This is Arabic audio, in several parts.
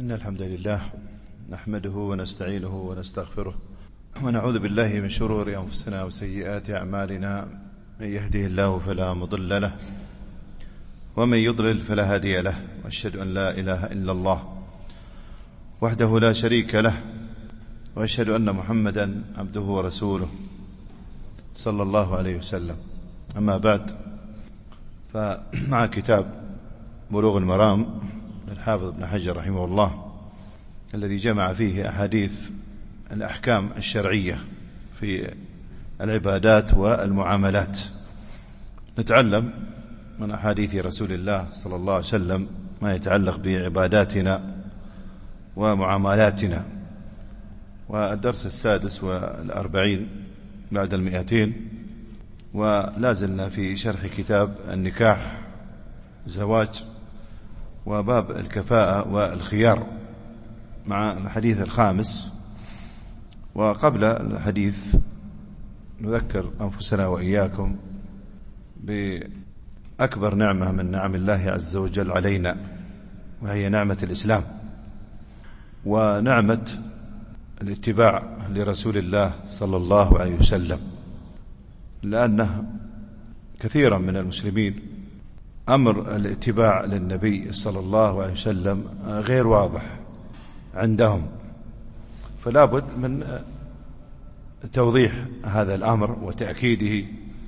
إن الحمد لله نحمده ونستعينه ونستغفره ونعوذ بالله من شرور أنفسنا وسيئات أعمالنا. من يهده الله فلا مضل له ومن يضلل فلا هادي له، وأشهد أن لا إله إلا الله وحده لا شريك له، وأشهد أن محمدا عبده ورسوله صلى الله عليه وسلم. أما بعد، فمع كتاب بلوغ المرام للحافظ ابن حجر رحمه الله، الذي جمع فيه أحاديث الأحكام الشرعية في العبادات والمعاملات. نتعلم من أحاديث رسول الله صلى الله عليه وسلم ما يتعلق بعباداتنا ومعاملاتنا. والدرس 46 بعد 200، ولازلنا في شرح كتاب النكاح زواج وباب الكفاءة والخيار مع الحديث الخامس. وقبل الحديث نذكر أنفسنا وإياكم بأكبر نعمة من نعم الله عز وجل علينا، وهي نعمة الإسلام ونعمة الاتباع لرسول الله صلى الله عليه وسلم، لأنه كثيرا من المسلمين أمر الاتباع للنبي صلى الله عليه وسلم غير واضح عندهم، فلا بد من توضيح هذا الأمر وتأكيده.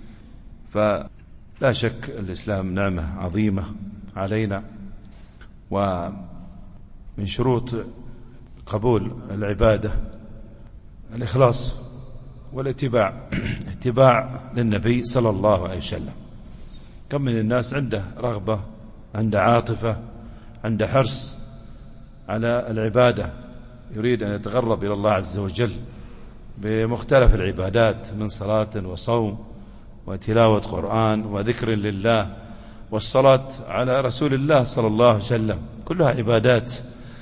فلا شك الإسلام نعمة عظيمة علينا، ومن شروط قبول العبادة الإخلاص والاتباع، اتباع للنبي صلى الله عليه وسلم. كم من الناس عنده رغبة، عنده عاطفة، عنده حرص على العبادة، يريد أن يتقرب إلى الله عز وجل بمختلف العبادات من صلاة وصوم وتلاوة قرآن وذكر لله والصلاة على رسول الله صلى الله عليه وسلم، كلها عبادات.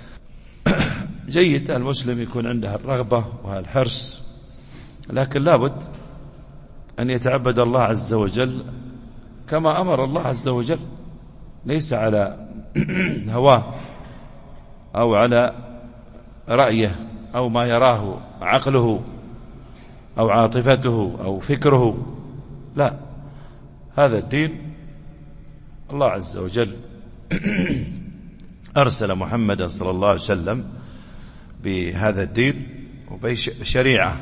جيد المسلم يكون عنده الرغبة والحرص، لكن لابد أن يتعبد الله عز وجل كما أمر الله عز وجل، ليس على هواه أو على رأيه أو ما يراه عقله أو عاطفته أو فكره. لا، هذا الدين الله عز وجل أرسل محمدا صلى الله عليه وسلم بهذا الدين وبشريعة،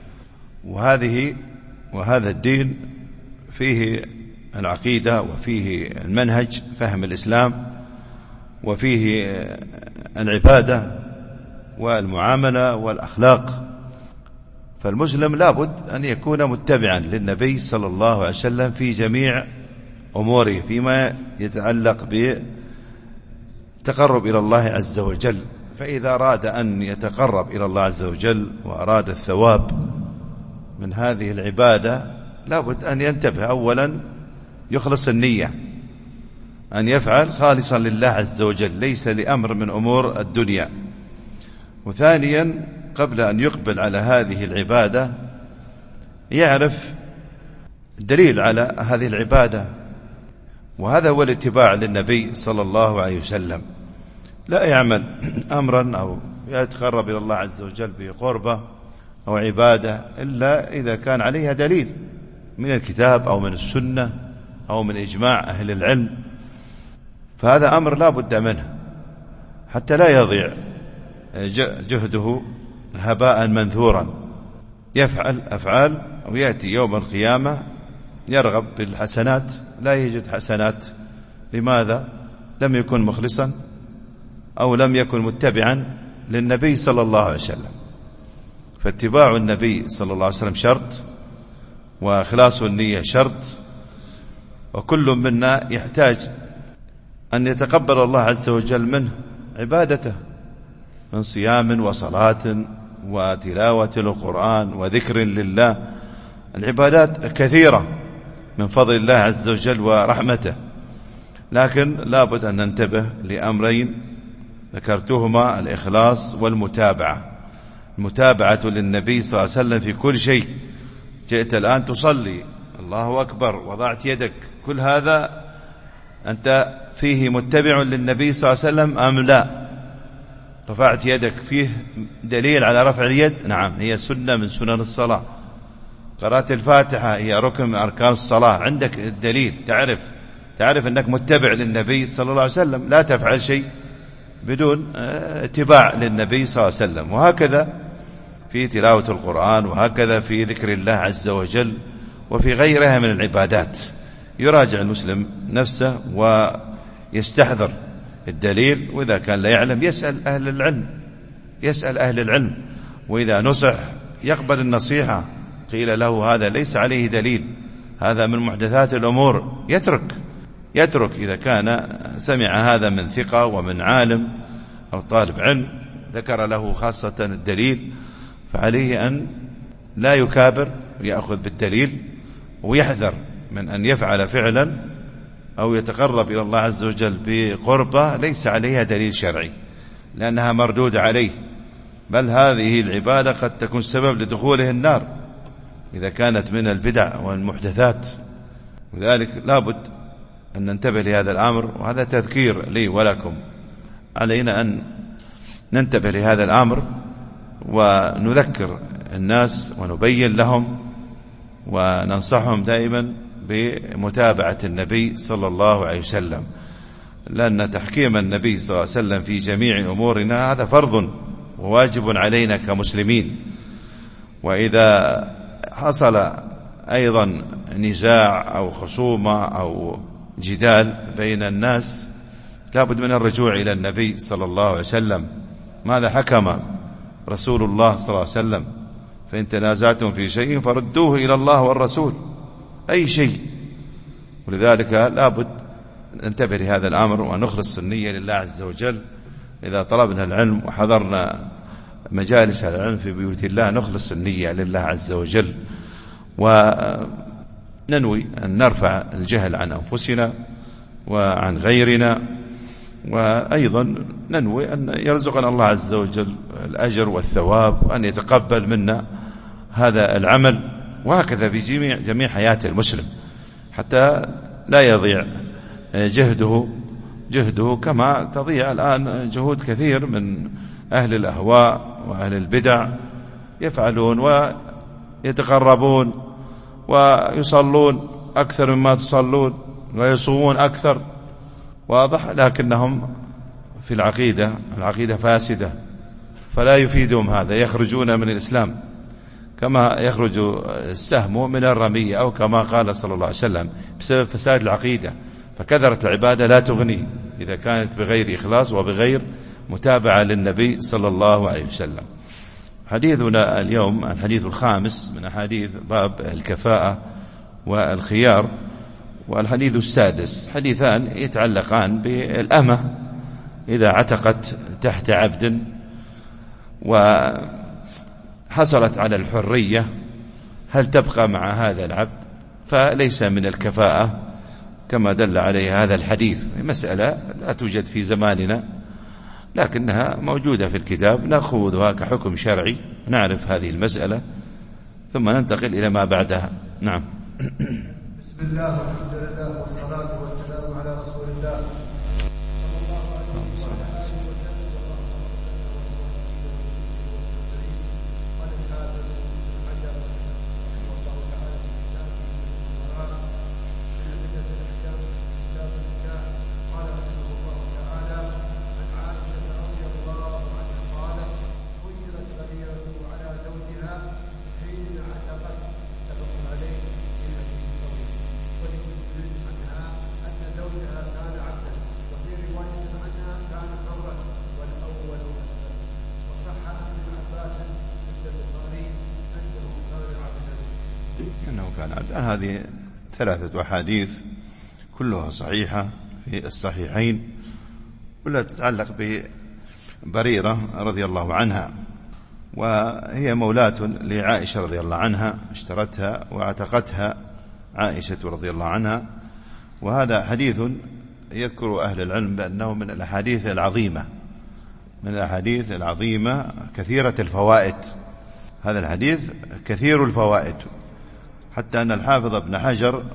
وهذا الدين فيه العقيدة وفيه المنهج فهم الإسلام وفيه العبادة والمعاملة والأخلاق. فالمسلم لابد أن يكون متبعا للنبي صلى الله عليه وسلم في جميع أموره فيما يتعلق بالتقرب إلى الله عز وجل. فإذا أراد أن يتقرب إلى الله عز وجل وأراد الثواب من هذه العبادة، لابد أن ينتبه. أولا يخلص النية، أن يفعل خالصا لله عز وجل، ليس لأمر من أمور الدنيا. وثانيا قبل أن يقبل على هذه العبادة يعرف الدليل على هذه العبادة، وهذا هو الاتباع للنبي صلى الله عليه وسلم. لا يعمل أمرا أو يتقرب إلى الله عز وجل بقربة أو عبادة إلا إذا كان عليها دليل من الكتاب أو من السنة أو من إجماع أهل العلم. فهذا أمر لا بد منه حتى لا يضيع جهده هباء منثورا، يفعل أفعال ويأتي يوم القيامة يرغب بالحسنات لا يجد حسنات. لماذا؟ لم يكن مخلصا أو لم يكن متبعا للنبي صلى الله عليه وسلم. فاتباع النبي صلى الله عليه وسلم شرط، وإخلاص النية شرط، وكل منا يحتاج أن يتقبل الله عز وجل منه عبادته من صيام وصلاة وتلاوة القرآن وذكر لله. العبادات كثيرة من فضل الله عز وجل ورحمته، لكن لابد أن ننتبه لأمرين ذكرتهما: الإخلاص والمتابعة. المتابعة للنبي صلى الله عليه وسلم في كل شيء. جئت الآن تصلي، الله أكبر، وضعت يدك، كل هذا أنت فيه متبع للنبي صلى الله عليه وسلم أم لا؟ رفعت يدك فيه دليل على رفع اليد؟ نعم، هي سنة من سنن الصلاة. قراءة الفاتحة هي ركن من أركان الصلاة، عندك الدليل، تعرف أنك متبع للنبي صلى الله عليه وسلم، لا تفعل شيء بدون اتباع للنبي صلى الله عليه وسلم. وهكذا في تلاوة القرآن، وهكذا في ذكر الله عز وجل، وفي غيرها من العبادات. يراجع المسلم نفسه ويستحضر الدليل، وإذا كان لا يعلم يسأل أهل العلم، وإذا نصح يقبل النصيحة. قيل له هذا ليس عليه دليل، هذا من محدثات الأمور، يترك إذا كان سمع هذا من ثقة ومن عالم أو طالب علم ذكر له خاصة الدليل، فعليه أن لا يكابر ويأخذ بالدليل، ويحذر من أن يفعل فعلا أو يتقرب إلى الله عز وجل بقربة ليس عليها دليل شرعي، لأنها مردود عليه، بل هذه العبادة قد تكون سبب لدخوله النار إذا كانت من البدع والمحدثات. وذلك لابد أن ننتبه لهذا الأمر، وهذا تذكير لي ولكم. علينا أن ننتبه لهذا الأمر ونذكر الناس ونبين لهم وننصحهم دائما بمتابعة النبي صلى الله عليه وسلم، لأن تحكيم النبي صلى الله عليه وسلم في جميع أمورنا هذا فرض وواجب علينا كمسلمين. وإذا حصل أيضا نزاع أو خصومة أو جدال بين الناس لابد من الرجوع إلى النبي صلى الله عليه وسلم. ماذا حكم رسول الله صلى الله عليه وسلم؟ فإن تنازعتم في شيء فردوه إلى الله والرسول، أي شيء. ولذلك لابد ننتبه لهذا الأمر ونخلص النية لله عز وجل. إذا طلبنا العلم وحضرنا مجالس العلم في بيوت الله نخلص النية لله عز وجل، وننوي أن نرفع الجهل عن أنفسنا وعن غيرنا، وأيضا ننوي أن يرزقنا الله عز وجل الأجر والثواب، وأن يتقبل منا هذا العمل. وهكذا في جميع حياة المسلم، حتى لا يضيع جهده كما تضيع الآن جهود كثير من أهل الأهواء وأهل البدع، يفعلون ويتقربون ويصلون أكثر مما تصلون ويصومون أكثر، واضح، لكنهم في العقيدة فاسدة، فلا يفيدهم هذا، يخرجون من الإسلام كما يخرج السهم من الرمية، أو كما قال صلى الله عليه وسلم، بسبب فساد العقيدة. فكثرة العبادة لا تغني إذا كانت بغير إخلاص وبغير متابعة للنبي صلى الله عليه وسلم. حديثنا اليوم الحديث الخامس من أحاديث باب الكفاءة والخيار، والحديث السادس. حديثان يتعلقان بالأمة إذا عتقت تحت عبد وحصلت على الحرية، هل تبقى مع هذا العبد؟ فليس من الكفاءة كما دل عليه هذا الحديث. مسألة لا توجد في زماننا لكنها موجودة في الكتاب، نأخذها كحكم شرعي، نعرف هذه المسألة ثم ننتقل إلى ما بعدها. نعم. بسم الله والحمد لله والصلاة والسلام على رسول الله صلى الله عليه وعلى آله وسلم. قال الحافظ ابن حجر رحمه الله تعالى في كتابه المنار في أدلة الأحكام كتاب النكاح، قال رحمه الله تعالى عن عائشة رضي الله عنها قالت: خيرت بريرة على زوجها حين عتقت، متفق عليه في حديث طويل. ولمسلم عنها أن زوجها كان عبدا، وفي رواية عنها كان حرا، والأول أسلم. وصح عن ابن عباس عند البخاري أنه كان عبدا. أنه كان عبدا. هذه 3 أحاديث كلها صحيحة في الصحيحين، كلها تتعلق ببريرة رضي الله عنها، وهي مولاة لعائشة رضي الله عنها، اشترتها واعتقتها عائشة رضي الله عنها. وهذا حديث يذكر أهل العلم بأنه من الأحاديث العظيمة كثيرة الفوائد. هذا الحديث كثير الفوائد، حتى أن الحافظ ابن حجر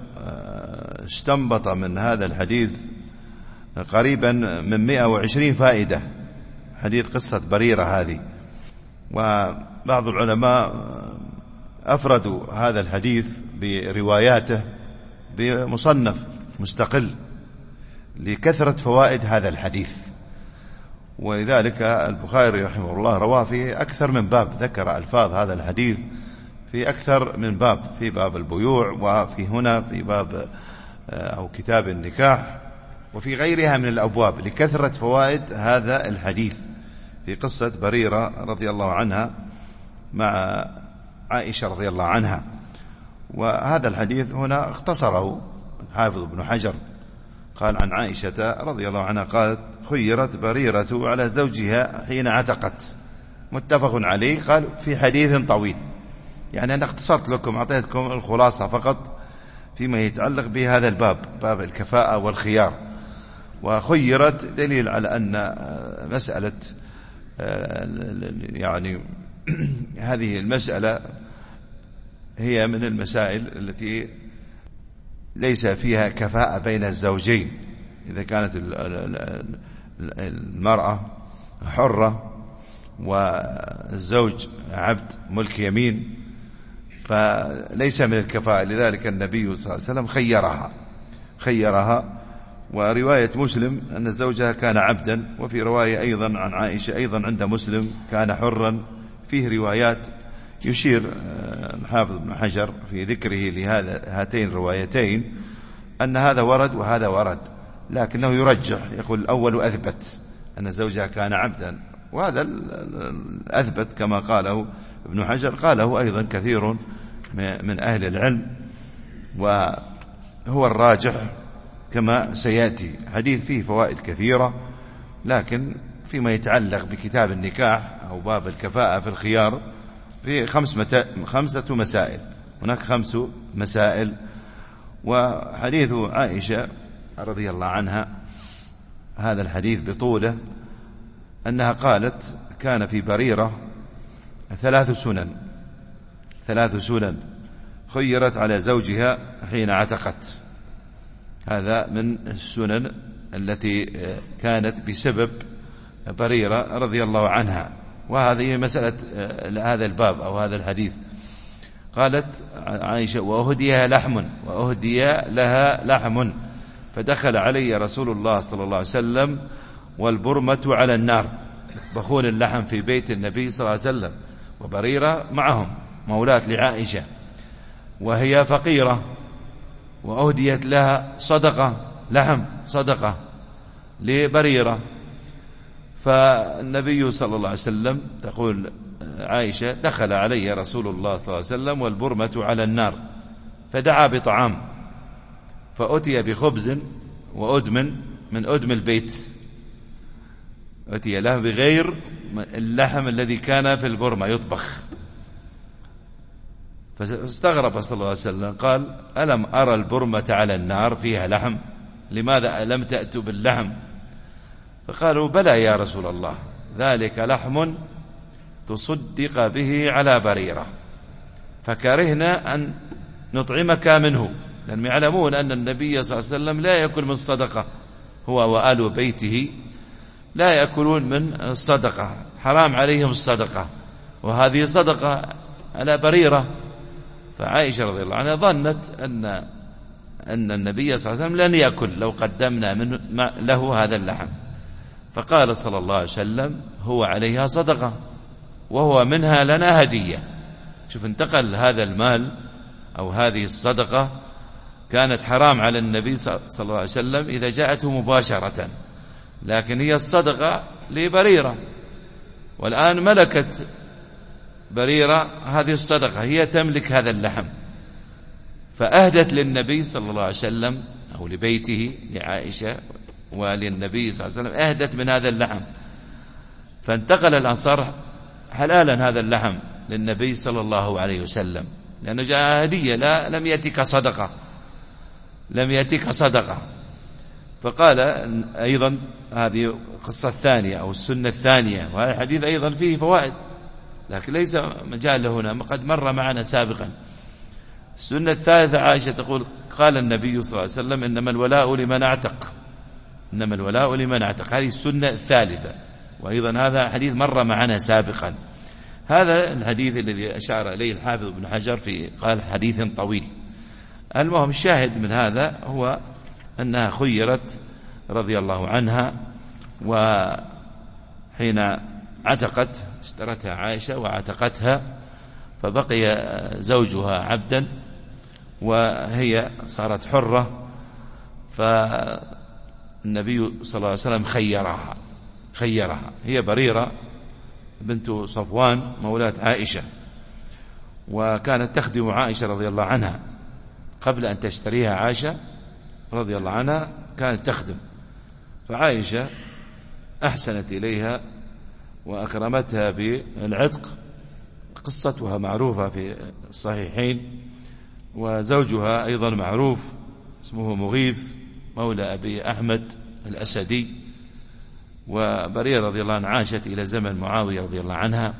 استنبط من هذا الحديث قريبا من 120 فائدة. حديث قصة بريرة هذه. وبعض العلماء أفردوا هذا الحديث برواياته بمصنف مستقل لكثرة فوائد هذا الحديث، ولذلك البخاري رحمه الله رواه في أكثر من باب، ذكر ألفاظ هذا الحديث في أكثر من باب، في باب البيوع، وفي هنا في باب أو كتاب النكاح، وفي غيرها من الأبواب، لكثرة فوائد هذا الحديث في قصة بريرة رضي الله عنها مع عائشة رضي الله عنها. وهذا الحديث هنا اختصره حافظ ابن حجر، قال عن عائشة رضي الله عنها قالت: خيرت بريرة على زوجها حين عتقت، متفق عليه. قال في حديث طويل، يعني أنا اختصرت لكم، أعطيتكم الخلاصة فقط فيما يتعلق بهذا الباب، باب الكفاءة والخيار. وخيرت دليل على أن مسألة يعني هذه المسألة هي من المسائل التي ليس فيها كفاءة بين الزوجين. إذا كانت المرأة حرة والزوج عبد ملك يمين فليس من الكفاءة، لذلك النبي صلى الله عليه وسلم خيرها. ورواية مسلم أن زوجها كان عبدا، وفي رواية أيضا عن عائشة أيضا عند مسلم كان حرا. فيه روايات يشير الحافظ ابن حجر في ذكره لهاتين الروايتين أن هذا ورد وهذا ورد، لكنه يرجح، يقول الأول أثبت أن زوجها كان عبدا، وهذا الأثبت كما قاله ابن حجر، قاله أيضا كثير من أهل العلم، وهو الراجح كما سيأتي. حديث فيه فوائد كثيرة، لكن فيما يتعلق بكتاب النكاح أو باب الكفاءة في الخيار في 5 مسائل، هناك 5 مسائل. وحديث عائشة رضي الله عنها هذا الحديث بطوله أنها قالت: كان في بريرة 3 سنن خيرت على زوجها حين عتقت. هذا من السنن التي كانت بسبب بريرة رضي الله عنها، وهذه مسألة هذا الباب أو هذا الحديث. قالت عائشة: وأهدي لها لحم فدخل علي رسول الله صلى الله عليه وسلم والبرمة على النار، بخون اللحم في بيت النبي صلى الله عليه وسلم، وبريرة معهم مولاة لعائشة وهي فقيرة، وأهديت لها لحم صدقة لبريرة. فالنبي صلى الله عليه وسلم تقول عائشة: دخل علي رسول الله صلى الله عليه وسلم والبرمة على النار فدعا بطعام، فأتي بخبز وأدم من أدم البيت، أتي له بغير اللحم الذي كان في البرمة يطبخ. فاستغرب صلى الله عليه وسلم، قال: ألم أرى البرمة على النار فيها لحم؟ لماذا لم تأتوا باللحم؟ فقالوا: بلى يا رسول الله، ذلك لحم تصدق به على بريرة، فكرهنا أن نطعمك منه، لأنهم يعلمون أن النبي صلى الله عليه وسلم لا يأكل من الصدقة، هو وآل بيته لا يأكلون من الصدقة، حرام عليهم الصدقة، وهذه صدقة على بريرة. فعائشة رضي الله عنها ظنت أن النبي صلى الله عليه وسلم لن يأكل لو قدمنا له هذا اللحم، فقال صلى الله عليه وسلم: هو عليها صدقة وهو منها لنا هدية. شوف، انتقل هذا المال أو هذه الصدقة كانت حرام على النبي صلى الله عليه وسلم إذا جاءته مباشرة، لكن هي الصدقة لبريرة، والآن ملكت بريرة هذه الصدقة، هي تملك هذا اللحم، فأهدت للنبي صلى الله عليه وسلم أو لبيته لعائشة وللنبي صلى الله عليه وسلم، أهدت من هذا اللحم، فانتقل الأنصار حلالا هذا اللحم للنبي صلى الله عليه وسلم، لأنه جاء هدية، لم يأتك صدقة. فقال أيضا هذه القصة الثانية أو السنة الثانية، وهذا الحديث أيضا فيه فوائد لكن ليس مجال له هنا، قد مر معنا سابقا. السنة الثالثة، عائشة تقول: قال النبي صلى الله عليه وسلم: إنما الولاء لمن اعتق، هذه السنة الثالثة، وأيضا هذا حديث مر معنا سابقا. هذا الحديث الذي أشار إليه الحافظ ابن حجر في قال حديث طويل. المهم الشاهد من هذا هو أنها خيرت رضي الله عنها، وحين عتقت اشترتها عائشة وعتقتها، فبقي زوجها عبدا وهي صارت حرة، فالنبي صلى الله عليه وسلم خيرها. هي بريرة بنت صفوان مولاة عائشة، وكانت تخدم عائشة رضي الله عنها قبل أن تشتريها. عائشة رضي الله عنها كانت تخدم، فعائشة أحسنت إليها وأكرمتها بالعتق. قصتها معروفة في الصحيحين، وزوجها أيضا معروف اسمه مغيث مولى أبي أحمد الأسدي. وبريرة رضي الله عنها عاشت إلى زمن معاوية رضي الله عنها،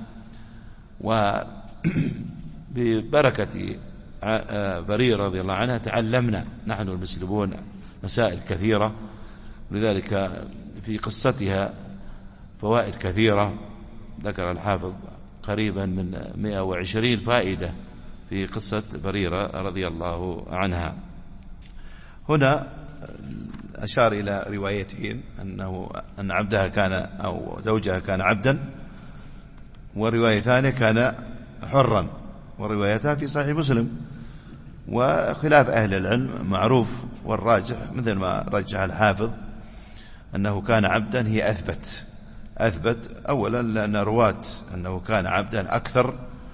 وببركة بريرة رضي الله عنها تعلمنا نحن المسلمون مسائل كثيرة، ولذلك في قصتها فوائد كثيرة ذكر الحافظ قريبا من 120 فائدة في قصة بريرة رضي الله عنها. هنا أشار إلى روايتين، أن عبدها كان أو زوجها كان عبدا، ورواية ثانية كان حرا، وروايتها في صحيح مسلم. وخلاف أهل العلم معروف، والراجح مثل ما رجح الحافظ أنه كان عبدا هي أثبت أولا لأن رواة أنه كان عبدا أكثر،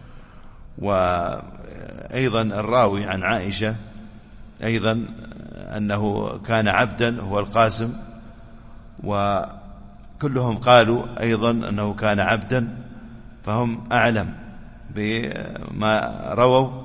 وأيضا الراوي عن عائشة أيضا أنه كان عبدا هو القاسم، وكلهم قالوا أيضا أنه كان عبدا، فهم أعلم بما رووا.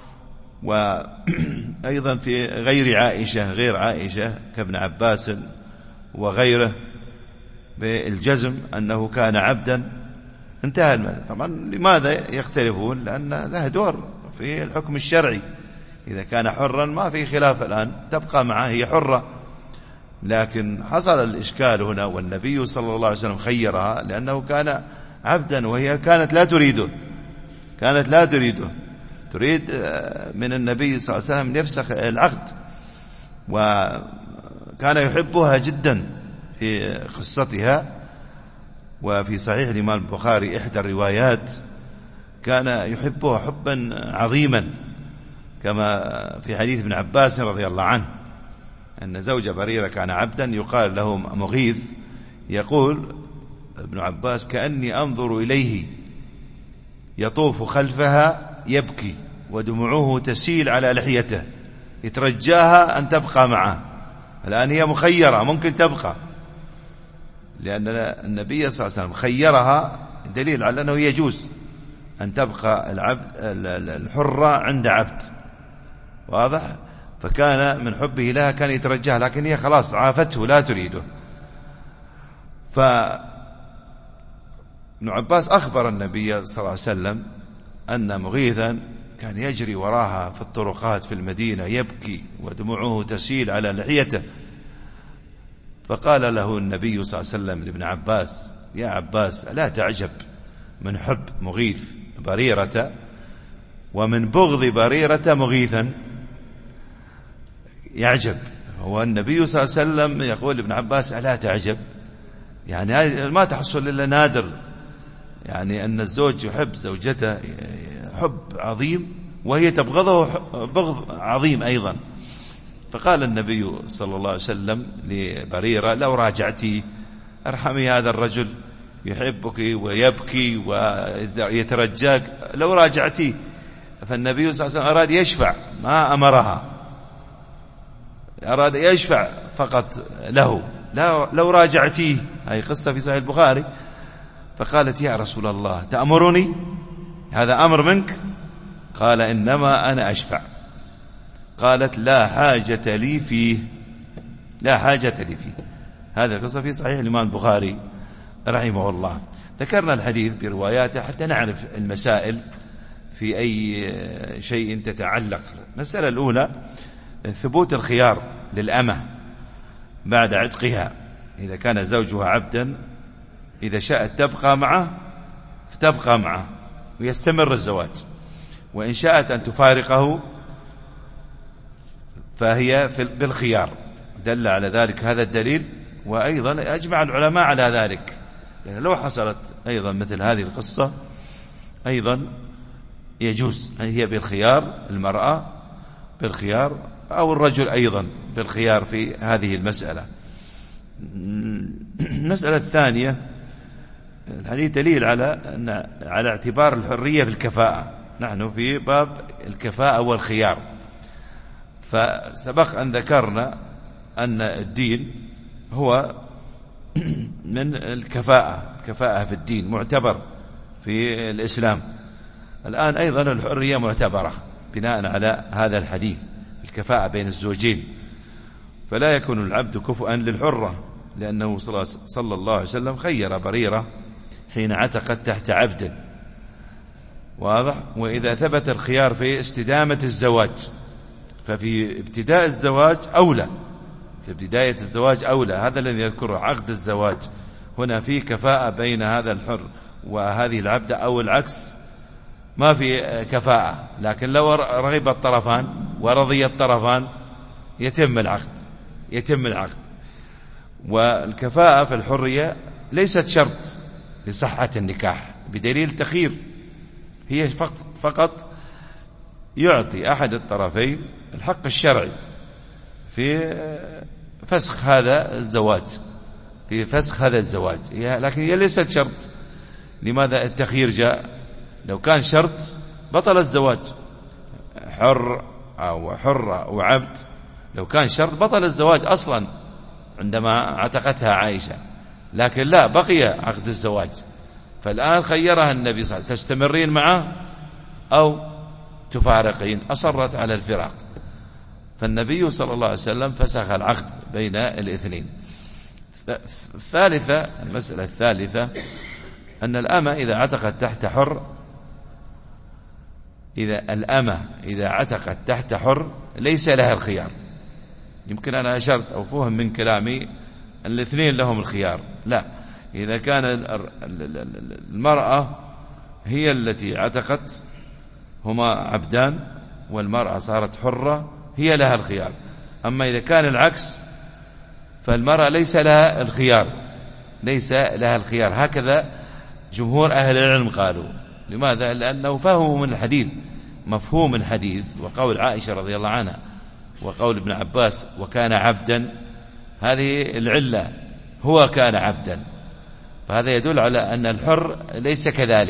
وأيضا في غير عائشة كابن عباس وغيره بالجزم أنه كان عبدا، انتهى المعنى. طبعا لماذا يختلفون؟ لأن له دور في الحكم الشرعي. إذا كان حرا ما في خلاف الآن، تبقى معه هي حرة. لكن حصل الإشكال هنا، والنبي صلى الله عليه وسلم خيرها لأنه كان عبدا، وهي كانت لا تريده، تريد من النبي صلى الله عليه وسلم يفسخ العقد، وكان يحبها جدا في قصتها. وفي صحيح الإمام البخاري إحدى الروايات كان يحبها حبا عظيما، كما في حديث ابن عباس رضي الله عنه أن زوج بريرة كان عبدا يقال له مغيث. يقول ابن عباس: كأني أنظر إليه يطوف خلفها يبكي ودموعه تسيل على لحيته، يترجاها أن تبقى معه. الآن هي مخيرة، ممكن تبقى، لأن النبي صلى الله عليه وسلم خيرها، دليل على أنه يجوز أن تبقى الحرة عند عبد، واضح؟ فكان من حبه لها كان يترجاها، لكن هي خلاص عافته لا تريده. فابن عباس أخبر النبي صلى الله عليه وسلم أن مغيثا كان يجري وراها في الطرقات في المدينة يبكي ودموعه تسيل على لحيته. فقال له النبي صلى الله عليه وسلم لابن عباس: يا عباس، ألا تعجب من حب مغيث بريرة ومن بغض بريرة مغيثا؟ يعجب. هو النبي صلى الله عليه وسلم يقول لابن عباس: ألا تعجب؟ يعني ما تحصل إلا نادر، يعني أن الزوج يحب زوجته حب عظيم وهي تبغضه بغض عظيم أيضا. فقال النبي صلى الله عليه وسلم لبريرة: لو راجعتي، ارحمي هذا الرجل يحبك ويبكي ويترجاك، لو راجعتي. فالنبي صلى الله عليه وسلم أراد يشفع، ما أمرها، أراد يشفع فقط له، لو راجعتيه. هذه قصة في صحيح البخاري. فقالت: يا رسول الله، تأمرني؟ هذا أمر منك؟ قال: إنما أنا أشفع. قالت: لا حاجة لي فيه. هذا القصة في صحيح الإمام البخاري رحمه الله. ذكرنا الحديث برواياته حتى نعرف المسائل في أي شيء تتعلق. المسألة الأولى: ثبوت الخيار للأمة بعد عتقها. إذا كان زوجها عبدا إذا شاءت تبقى معه فتبقى معه ويستمر الزواج، وإن شاءت أن تفارقه فهي بالخيار. دل على ذلك هذا الدليل، وأيضا أجمع العلماء على ذلك، يعني لو حصلت أيضا مثل هذه القصة أيضا يجوز، هي بالخيار، المرأة بالخيار أو الرجل أيضا بالخيار في هذه المسألة. المسألة الثانية، الحديث دليل على اعتبار الحرية في الكفاءة. نحن في باب الكفاءة والخيار، فسبق أن ذكرنا أن الدين هو من الكفاءة في الدين معتبر في الإسلام. الآن أيضا الحرية معتبرة بناء على هذا الحديث، الكفاءة بين الزوجين، فلا يكون العبد كفؤا للحرة، لأنه صلى الله عليه وسلم خير بريرة حين عتقت تحت عبد، واضح. وإذا ثبت الخيار في استدامة الزواج ففي ابتداء الزواج أولى، في بداية الزواج أولى، هذا الذي يذكره عقد الزواج. هنا في كفاءة بين هذا الحر وهذه العبدة، أو العكس ما في كفاءة، لكن لو رغب الطرفان ورضي الطرفان يتم العقد. والكفاءة في الحرية ليست شرط لصحة النكاح بدليل تخيير، هي فقط يعطي أحد الطرفين الحق الشرعي في فسخ هذا الزواج، لكن هي ليست شرط. لماذا التخيير جاء؟ لو كان شرط بطل الزواج، حر أو حرة أو عبد، لو كان شرط بطل الزواج أصلا عندما عتقتها عائشة، لكن لا، بقي عقد الزواج. فالآن خيرها النبي صلى الله عليه وسلم، تستمرين معه أو تفارقين، أصرت على الفراق، فالنبي صلى الله عليه وسلم فسخ العقد بين الاثنين. المسألة الثالثة أن الأمة إذا عتقت تحت حر، إذا عتقت تحت حر ليس لها الخيار. يمكن أنا أشرت أو فهم من كلامي الاثنين لهم الخيار، لا، إذا كان المرأة هي التي عتقت، هما عبدان والمرأة صارت حرة، هي لها الخيار. أما إذا كان العكس فالمرأة ليس لها الخيار. هكذا جمهور أهل العلم قالوا. لماذا؟ لأنه فهموا من الحديث مفهوم الحديث، وقول عائشة رضي الله عنها وقول ابن عباس وكان عبدا، هذه العلة، هو كان عبدا، فهذا يدل على أن الحر ليس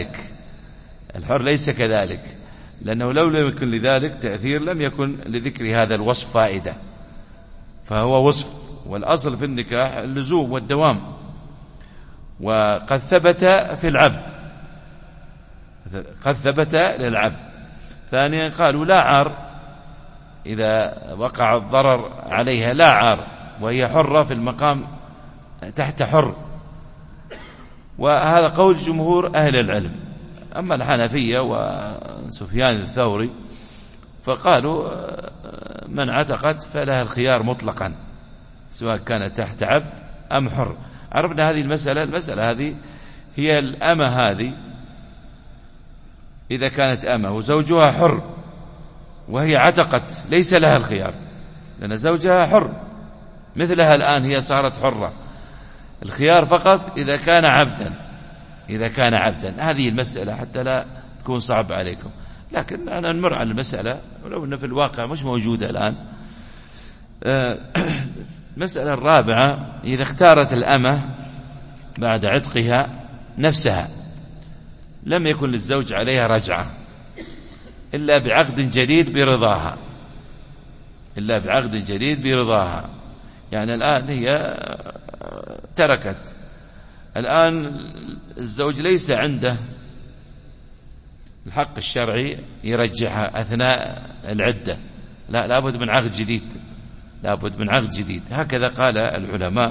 كذلك، لأنه لو لم يكن لذلك تأثير لم يكن لذكر هذا الوصف فائدة، فهو وصف، والأصل في النكاح اللزوم والدوام. وقد ثبت في العبد، قد ثبت للعبد. ثانيا قالوا لا عار، إذا وقع الضرر عليها لا عار، وهي حرة في المقام تحت حر، وهذا قول جمهور أهل العلم. أما الحنفية وسفيان الثوري فقالوا من عتقت فلها الخيار مطلقا، سواء كانت تحت عبد أم حر. عرفنا هذه المسألة هذه هي الأمة، هذه إذا كانت أمة وزوجها حر وهي عتقت ليس لها الخيار، لأن زوجها حر مثلها الآن، هي صارت حرة. الخيار فقط إذا كان عبدا. هذه المسألة حتى لا تكون صعب عليكم، لكن أنا نمر على المسألة ولو أن في الواقع مش موجودة الآن. المسألة الرابعة، إذا اختارت الأمة بعد عتقها نفسها لم يكن للزوج عليها رجعة إلا بعقد جديد برضاها. يعني الآن هي تركت، الآن الزوج ليس عنده الحق الشرعي يرجعها أثناء العدة، لا، لابد من عقد جديد. هكذا قال العلماء،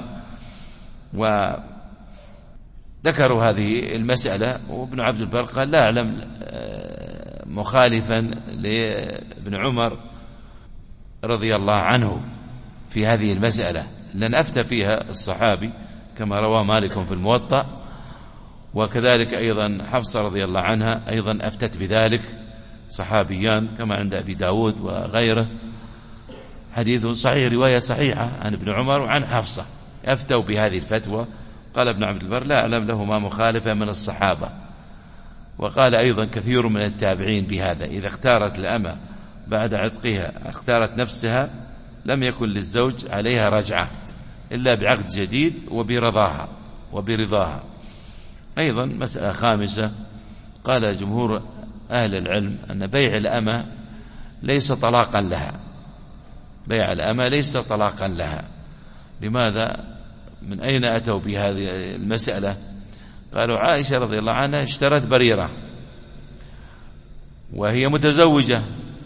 وذكروا هذه المسألة. وابن عبد البر قال لا أعلم مخالفا لابن عمر رضي الله عنه في هذه المسألة، لأن أفتى فيها الصحابي كما روى مالك في الموطأ وكذلك أيضا حفصة رضي الله عنها أيضا أفتت بذلك، صحابيان كما عند أبي داود وغيره، حديث صحيح رواية صحيحة عن ابن عمر وعن حفصة أفتوا بهذه الفتوى. قال ابن عبد البر لا أعلم لهما مخالفة من الصحابة. وقال أيضا كثير من التابعين بهذا، إذا اختارت الأمة بعد عتقها اختارت نفسها لم يكن للزوج عليها رجعة إلا بعقد جديد وبرضاها. أيضا مسألة خامسة، قال جمهور أهل العلم أن بيع الأمة ليس طلاقا لها، بيع الأمة ليس طلاقا لها. لماذا؟ من أين أتوا بهذه المسألة؟ قالوا عائشة رضي الله عنها اشترت بريرة وهي متزوجة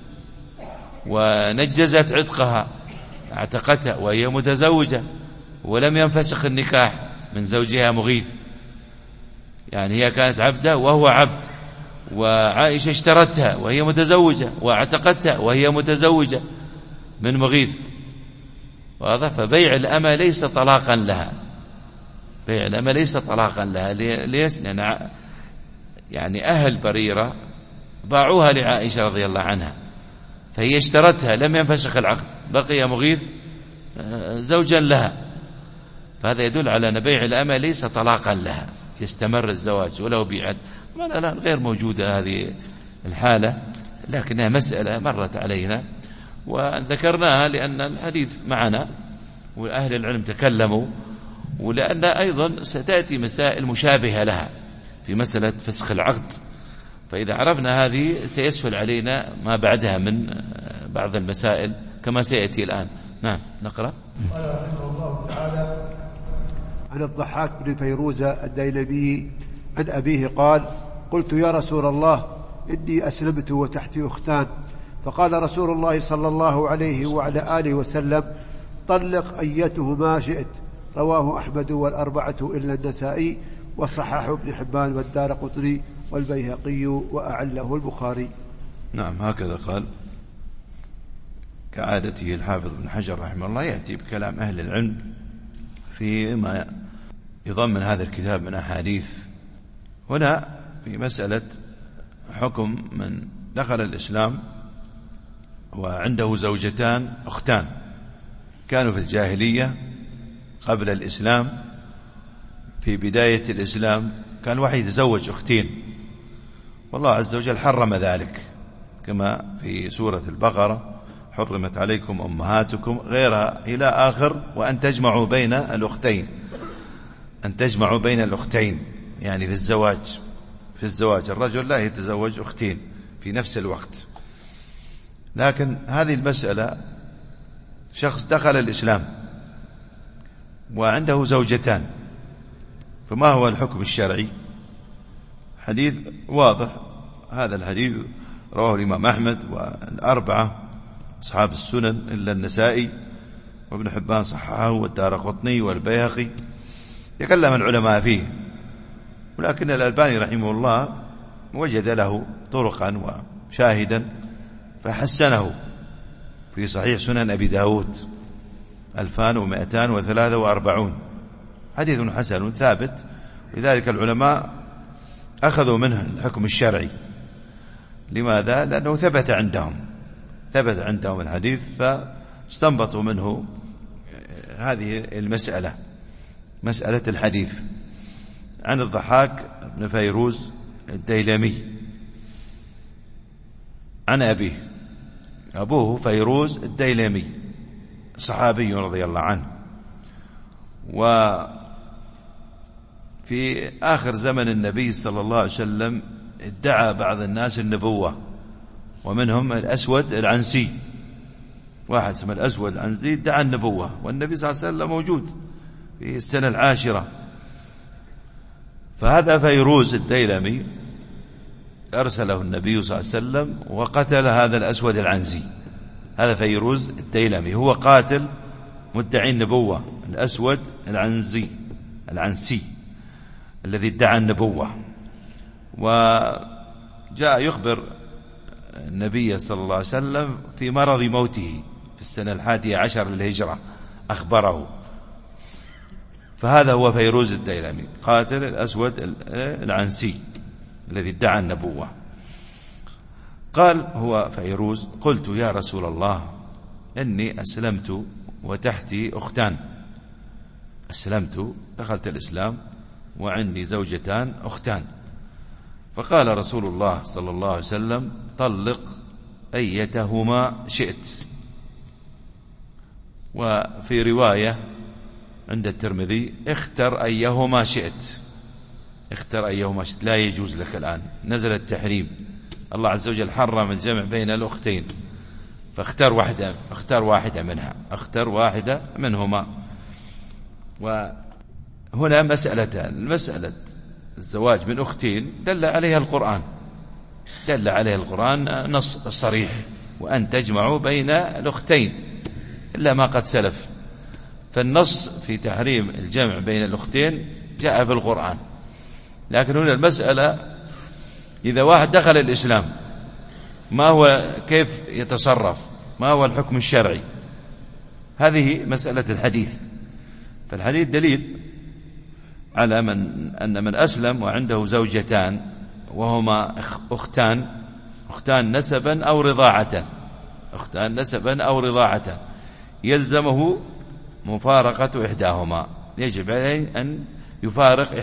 ونجزت عتقها، اعتقتها وهي متزوجة ولم ينفسخ النكاح من زوجها مغيث، يعني هي كانت عبدة وهو عبد، وعائشة اشترتها وهي متزوجة واعتقتها وهي متزوجة من مغيث. واضح؟ فبيع الأمة ليس طلاقا لها، بيع الأمة ليس طلاقا لها. ليش؟ لأن يعني أهل بريرة باعوها لعائشة رضي الله عنها، فهي اشترتها لم ينفسخ العقد، بقي مغيث زوجا لها. فهذا يدل على أن بيع الأمة ليس طلاقا لها، يستمر الزواج ولو بعد. لا غير موجودة هذه الحالة، لكنها مسألة مرت علينا وذكرناها لأن الحديث معنا وأهل العلم تكلموا، ولأن أيضا ستأتي مسائل مشابهة لها في مسألة فسخ العقد، فإذا عرفنا هذه سيسهل علينا ما بعدها من بعض المسائل كما سيأتي الآن. نعم نقرأ. قال رحمه الله تعالى عن الضحاك بن فيروزة الديلمي عن أبيه قال: قلت يا رسول الله إني أسلمت وتحتي أختان، فقال رسول الله صلى الله عليه وعلى آله وسلم: طلق أيتهما شئت. رواه أحمد والأربعة إلا النسائي، وصححه ابن حبان والدارقطني والبيهقي وأعله البخاري. نعم هكذا قال. كعادته الحافظ ابن حجر رحمه الله يأتي بكلام أهل العلم فيما يضمن هذا الكتاب من أحاديث. هنا في مسألة حكم من دخل الإسلام وعنده زوجتان أختان، كانوا في الجاهلية قبل الإسلام، في بداية الإسلام كان واحد يتزوج أختين، والله عز وجل حرم ذلك كما في سورة البقرة: حرمت عليكم أمهاتكم غيرها إلى آخر، وأن تجمعوا بين الأختين، أن تجمعوا بين الأختين يعني في الزواج الرجل لا يتزوج أختين في نفس الوقت. لكن هذه المسألة شخص دخل الإسلام وعنده زوجتان، فما هو الحكم الشرعي؟ حديث واضح، هذا الحديث رواه الإمام أحمد والأربعة أصحاب السنن إلا النسائي، وابن حبان صححه والدارقطني والبيهقي. تكلم العلماء فيه، ولكن الألباني رحمه الله وجد له طرقا وشاهدا فحسنه في صحيح سنن أبي داود 2243، حديث حسن ثابت. لذلك العلماء أخذوا منه الحكم الشرعي. لماذا؟ لأنه ثبت عندهم الحديث، فاستنبطوا منه هذه المسألة، مسألة الحديث. عن الضحاك بن فيروز الديلمي عن أبيه، أبوه فيروز الديلمي صحابي رضي الله عنه، وفي آخر زمن النبي صلى الله عليه وسلم ادعى بعض الناس النبوة، ومنهم الأسود العنسي، واحد اسمه الأسود العنسي ادعى النبوة، والنبي صلى الله عليه وسلم موجود في السنة 10. فهذا فيروز الديلمي أرسله النبي صلى الله عليه وسلم وقتل هذا الأسود العنسي. هذا فيروز الديلمي هو قاتل مدعي النبوة، الأسود العنسي الذي ادعى النبوة. وجاء يخبر النبي صلى الله عليه وسلم في مرض موته في السنة 11 للهجرة، أخبره، فهذا هو فيروز الديلمي قاتل الأسود العنسي الذي ادعى النبوة. قال هو فيروز: قلت يا رسول الله إني أسلمت وتحتي أختان. أسلمت، دخلت الإسلام وعندي زوجتان أختان. فقال رسول الله صلى الله عليه وسلم: طلق أيتهما شئت. وفي رواية عند الترمذي: اختر أيهما شئت. اختر أيهما شئت، لا يجوز لك الآن، نزل التحريم. الله عز وجل حرم الجمع بين الأختين، فاختر واحدة، اختر واحدة منها، اختر واحدة منهما. وهنا مسألتان: مسألة الزواج من أختين دل عليها القرآن، دل عليها القرآن نص صريح: وأن تجمعوا بين الأختين إلا ما قد سلف. فالنص في تحريم الجمع بين الأختين جاء في القرآن. لكن هنا المسألة إذا واحد دخل الإسلام ما هو، كيف يتصرف، ما هو الحكم الشرعي؟ هذه مسألة الحديث. فالحديث دليل على أن من أسلم وعنده زوجتان وهما أختان نسبا أو رضاعة، أختان نسبا أو رضاعة، يلزمه مفارقة إحداهما، يجب عليه أن يفارق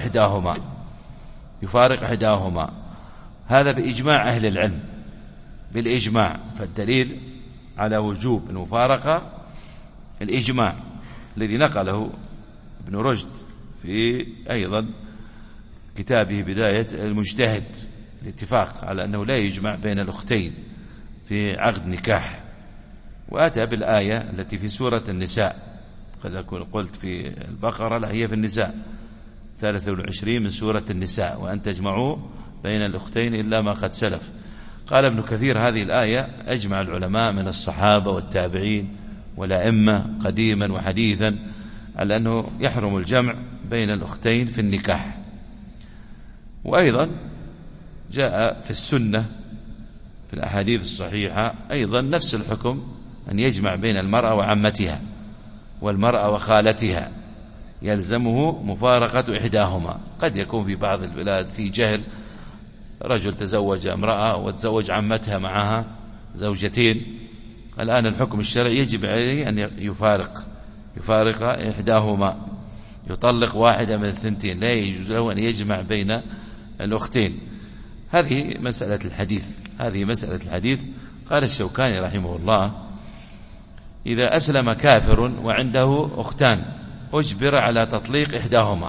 إحداهما. هذا بإجماع أهل العلم، بالإجماع. فالدليل على وجوب المفارقة الإجماع الذي نقله ابن رشد في أيضا كتابه بداية المجتهد، الاتفاق على أنه لا يجمع بين الأختين في عقد نكاح. وأتى بالآية التي في سورة النساء، قد أكون قلت في البقرة، لا، هي في النساء 23 من سورة النساء: وأن تجمعوا بين الأختين إلا ما قد سلف. قال ابن كثير: هذه الآية أجمع العلماء من الصحابة والتابعين والأئمة قديما وحديثا على أنه يحرم الجمع بين الأختين في النكاح. وأيضا جاء في السنة في الأحاديث الصحيحة أيضا نفس الحكم، أن يجمع بين المرأة وعمتها والمرأة وخالتها، يلزمه مفارقة إحداهما. قد يكون في بعض البلاد في جهل، رجل تزوج امرأة وتزوج عمتها معها زوجتين، الآن الحكم الشرعي يجب عليه أن يفارق إحداهما، يطلق واحدة من الثنتين، لا يجوز له أن يجمع بين الأختين. هذه مسألة الحديث. قال الشوكاني رحمه الله: إذا أسلم كافر وعنده أختان أجبر على تطليق إحداهما.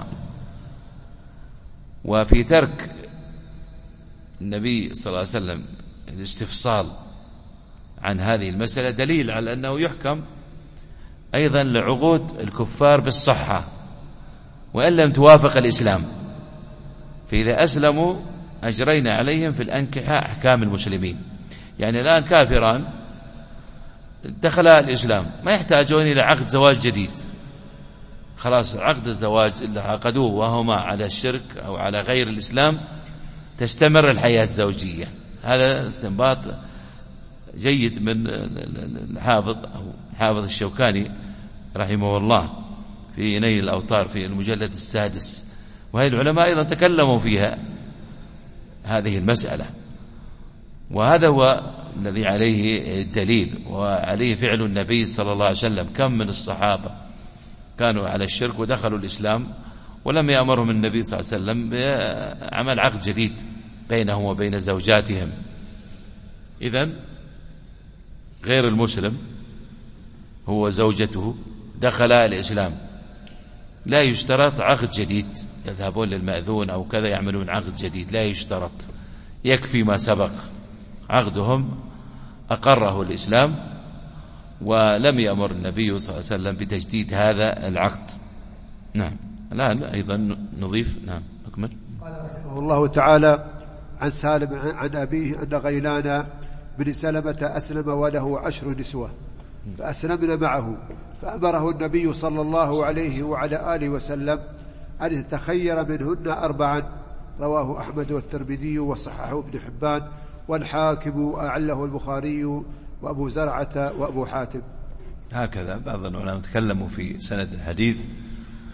وفي ترك النبي صلى الله عليه وسلم الاستفصال عن هذه المسألة دليل على أنه يحكم أيضا لعقود الكفار بالصحة وإن لم توافق الإسلام. فإذا أسلموا أجرينا عليهم في الأنكحة أحكام المسلمين. يعني الآن كافران دخلا الإسلام ما يحتاجون إلى عقد زواج جديد، خلاص عقد الزواج اللي عقدوه وهما على الشرك أو على غير الإسلام تستمر الحياة الزوجية. هذا استنباط جيد من الحافظ الشوكاني رحمه الله في نيل الأوطار في المجلد 6. وهذه العلماء أيضا تكلموا فيها هذه المسألة، وهذا هو الذي عليه الدليل وعليه فعل النبي صلى الله عليه وسلم. كم من الصحابة كانوا على الشرك ودخلوا الإسلام ولم يأمرهم النبي صلى الله عليه وسلم بعمل عقد جديد بينهم وبين زوجاتهم. إذن غير المسلم هو زوجته دخلا الإسلام لا يشترط عقد جديد، يذهبون للمأذون أو كذا يعملون عقد جديد، لا يشترط، يكفي ما سبق عقدهم أقره الإسلام ولم يأمر النبي صلى الله عليه وسلم بتجديد هذا العقد. نعم. الآن أيضا نضيف. نعم أكمل. قال رحمه الله تعالى: عن سالم عن أبيه أن غيلان بن سلمة أسلم وله 10 نسوة فأسلمنا معه، فأمره النبي صلى الله عليه وعلى آله وسلم أن يتخير منهن 4. رواه أحمد والترمذي وصححه ابن حبان والحاكم وأعله البخاري وأبو زرعة وأبو حاتم. هكذا بعض العلماء تكلموا في سند الحديث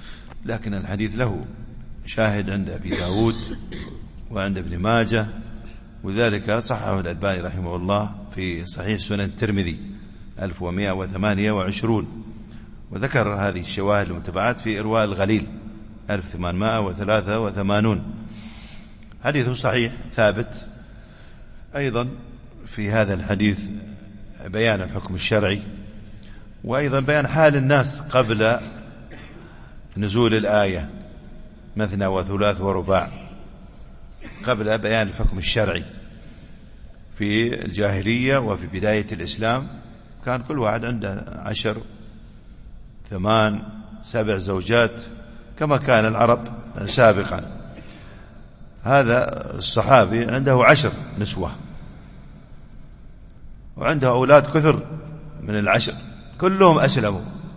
لكن الحديث له شاهد عند أبي داود وعند ابن ماجه، وذلك صححه الألباني رحمه الله في صحيح سنن الترمذي 1128، وذكر هذه الشواهد المتبعات في إرواء الغليل 1883. حديث صحيح ثابت. أيضا في هذا الحديث بيان الحكم الشرعي، وأيضا بيان حال الناس قبل نزول الآية مثنى وثلاث ورباع، قبل بيان الحكم الشرعي. في الجاهلية وفي بداية الإسلام كان كل واحد عنده 10 8 7 زوجات كما كان العرب سابقا. هذا الصحابي عنده 10 نسوة وعنده أولاد كثر من 10، كلهم أسلموا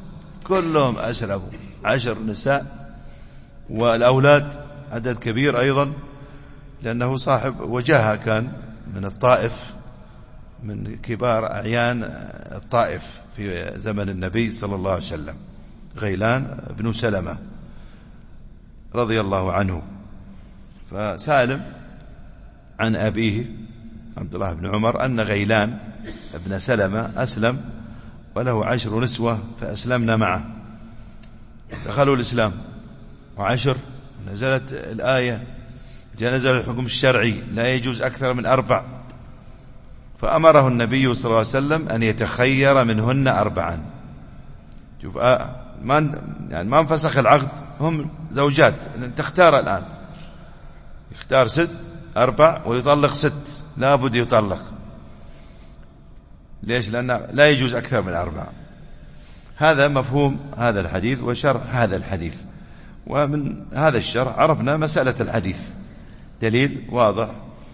10 نساء، والأولاد عدد كبير أيضا، لأنه صاحب وجاهة، كان من الطائف، من كبار أعيان الطائف في زمن النبي صلى الله عليه وسلم، غيلان بن سلمة رضي الله عنه. فسالم عن أبيه عبد الله بن عمر أن غيلان بن سلمة أسلم وله 10 نسوة فأسلمنا معه، دخلوا الإسلام. 10 نزلت الآية، نزل الحكم الشرعي لا يجوز أكثر من 4، فأمره النبي صلى الله عليه وسلم أن يتخير منهن 4. شوف ما انفسخ العقد، هم زوجات، تختار الآن، يختار 4 ويطلق 6، لا بد يطلق. ليش؟ لأن لا يجوز أكثر من 4. هذا مفهوم هذا الحديث وشرح هذا الحديث. ومن هذا الشرح عرفنا مسألة الحديث، دليل واضح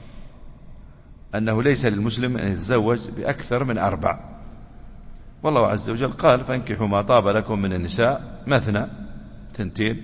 أنه ليس للمسلم أن يتزوج بأكثر من 4. والله عز وجل قال: فانكحوا ما طاب لكم من النساء مثنى 2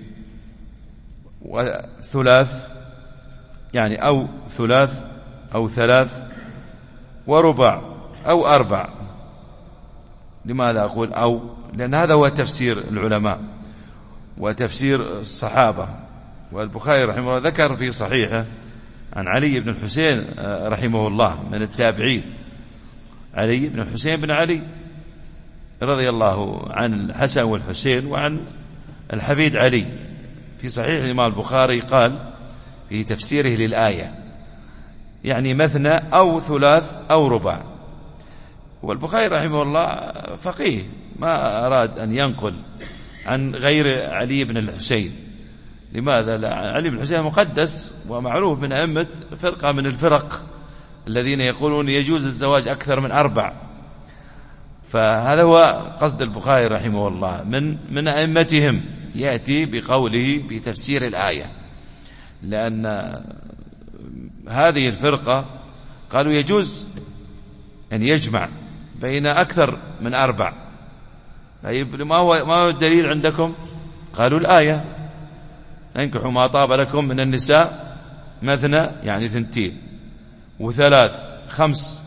وثلاث، يعني أو ثلاث أو 3 ورباع أو 4. لماذا أقول أو؟ لأن هذا هو تفسير العلماء وتفسير الصحابة. والبخاري رحمه الله ذكر في صحيحه عن علي بن الحسين رحمه الله من التابعين، علي بن الحسين بن علي رضي الله عن الحسن والحسين وعن الحفيد علي، في صحيح الإمام البخاري قال في تفسيره للآية يعني مثنى أو ثلاث أو رباع. والبخاري رحمه الله فقيه، ما أراد أن ينقل عن غير علي بن الحسين. لماذا؟ لا، علي بن الحسين مقدس ومعروف من أئمة فرقة من الفرق الذين يقولون يجوز الزواج أكثر من 4. فهذا هو قصد البخاري رحمه الله من أئمتهم، يأتي بقوله بتفسير الآية، لأن هذه الفرقة قالوا يجوز أن يجمع بين أكثر من 4. طيب ما هو الدليل عندكم؟ قالوا الآية: انكحوا ما طاب لكم من النساء مثنى، يعني 2 و3 5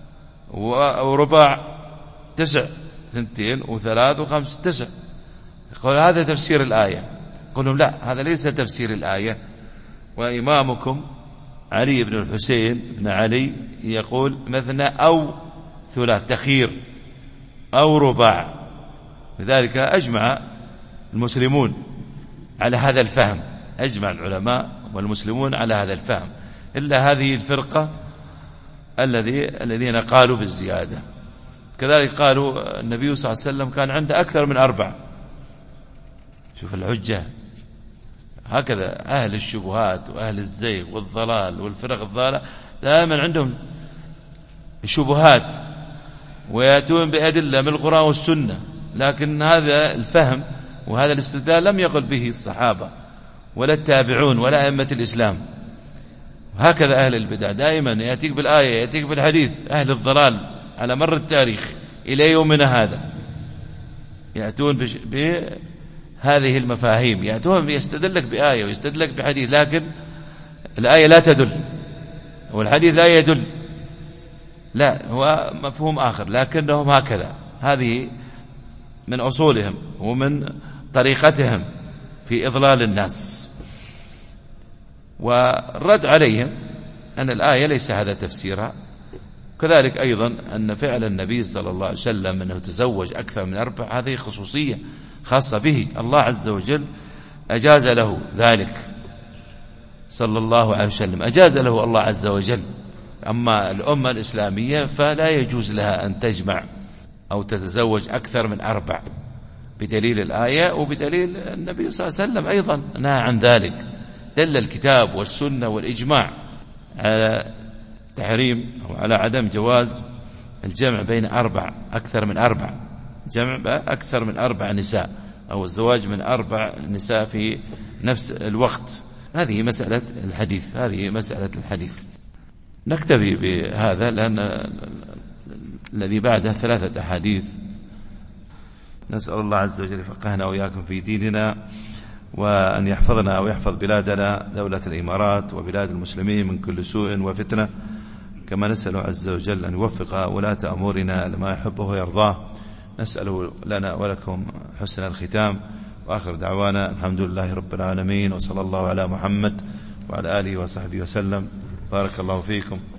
ورباع 9، 2 و3 و5 9. يقول هذا تفسير الآية. يقولون لا، هذا ليس تفسير الآية، وإمامكم علي بن الحسين بن علي يقول مثنى أو ثلاث، تخير أو رباع. لذلك أجمع المسلمون على هذا الفهم، أجمع العلماء والمسلمون على هذا الفهم، إلا هذه الفرقة الذين قالوا بالزيادة. كذلك قالوا النبي صلى الله عليه وسلم كان عنده أكثر من 4. شوف الحجة. هكذا أهل الشبهات وأهل الزيغ والضلال والفرق الضالة دائما عندهم شبهات ويأتون بأدلة من القرآن والسنة، لكن هذا الفهم وهذا الاستدلال لم يقل به الصحابة ولا التابعون ولا أئمة الإسلام. هكذا أهل البدع دائما يأتيك بالآية، يأتيك بالحديث. أهل الضلال على مر التاريخ إلى يومنا هذا يأتون بهذه المفاهيم، يأتون يستدلك بآية ويستدلك بحديث، لكن الآية لا تدل والحديث لا يدل، لا، هو مفهوم آخر، لكنهم هكذا. هذه من أصولهم ومن طريقتهم، في إضلال الناس. والرد عليهم أن الآية ليس هذا تفسيرها. كذلك أيضا أن فعل النبي صلى الله عليه وسلم أنه تزوج أكثر من 4 هذه خصوصية خاصة به، الله عز وجل أجاز له ذلك صلى الله عليه وسلم، أجاز له الله عز وجل. أما الأمة الإسلامية فلا يجوز لها أن تجمع أو تتزوج أكثر من 4 بدليل الآية وبدليل النبي صلى الله عليه وسلم أيضا نهى عن ذلك. دل الكتاب والسنة والإجماع على تحريم أو على عدم جواز الجمع بين 4 أكثر من 4، جمع أكثر من 4 نساء أو الزواج من 4 نساء في نفس الوقت. هذه مسألة الحديث، هذه مسألة الحديث. نكتفي بهذا لأن الذي بعده 3 أحاديث. نسأل الله عز وجل يفقهنا وإياكم في ديننا، وأن يحفظنا ويحفظ بلادنا دولة الإمارات وبلاد المسلمين من كل سوء وفتنة، كما نسأل عز وجل أن يوفق ولاة أمورنا لما يحبه ويرضاه. نسأل لنا ولكم حسن الختام، وآخر دعوانا الحمد لله رب العالمين، وصلى الله على محمد وعلى آله وصحبه وسلم. بارك الله فيكم.